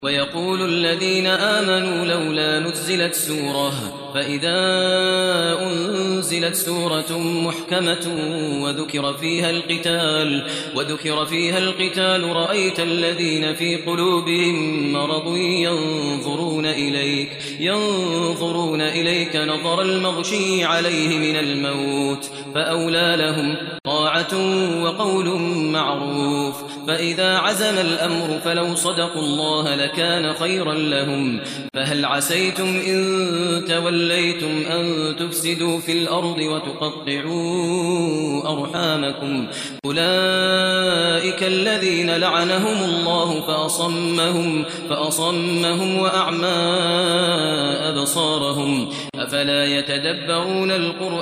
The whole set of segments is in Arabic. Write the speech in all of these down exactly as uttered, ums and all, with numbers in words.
ويقول الذين آمنوا لولا نزلت سورة فإذا أنزلت سورة محكمة وذكر فيها القتال وذكر فيها القتال رأيت الذين في قلوبهم مرض ينظرون إليك ينظرون إليك نظر المغشي عليه من الموت فأولى لهم طاعة وقول معروف فإذا عزم الأمر فلو صدقوا الله لكان خيرا لهم فهل عسيتم إن توليتم أن تفسدوا في الأرض وتقطعوا أرحامكم أولئك الذين لعنهم الله فأصمهم, فأصمهم وأعمى أبصارهم أفلا يتدبرون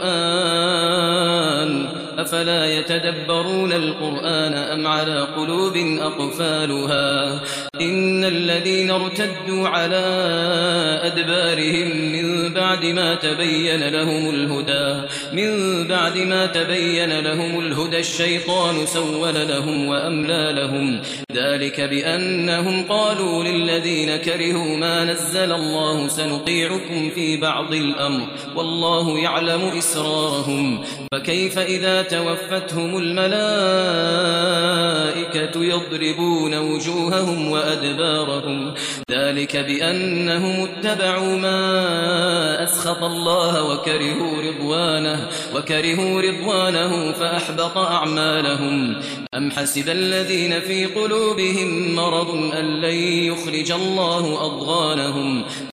القرآن أفلا يتدبرون القرآن أم على قلوب أقفالها إن الذين ارتدوا على أدبارهم من بعد ما تبين لهم الهدى من بعد ما تبين لهم الهدى الشيطان سول لهم وأملى لهم ذلك بأنهم قالوا للذين كرهوا ما نزل الله سنطيعكم في بعض الأمر والله يعلم إسرارهم فكيف إذا توفتهم الملائكة يضربون وجوههم وأدبارهم ذلك بأنهم اتبعوا ما أسخط الله وكرهوا رضوانه وكرهوا رضوانه فأحبط أعمالهم أم حسب الذين في قلوبهم مرض أن لن يخرج الله أضغانهم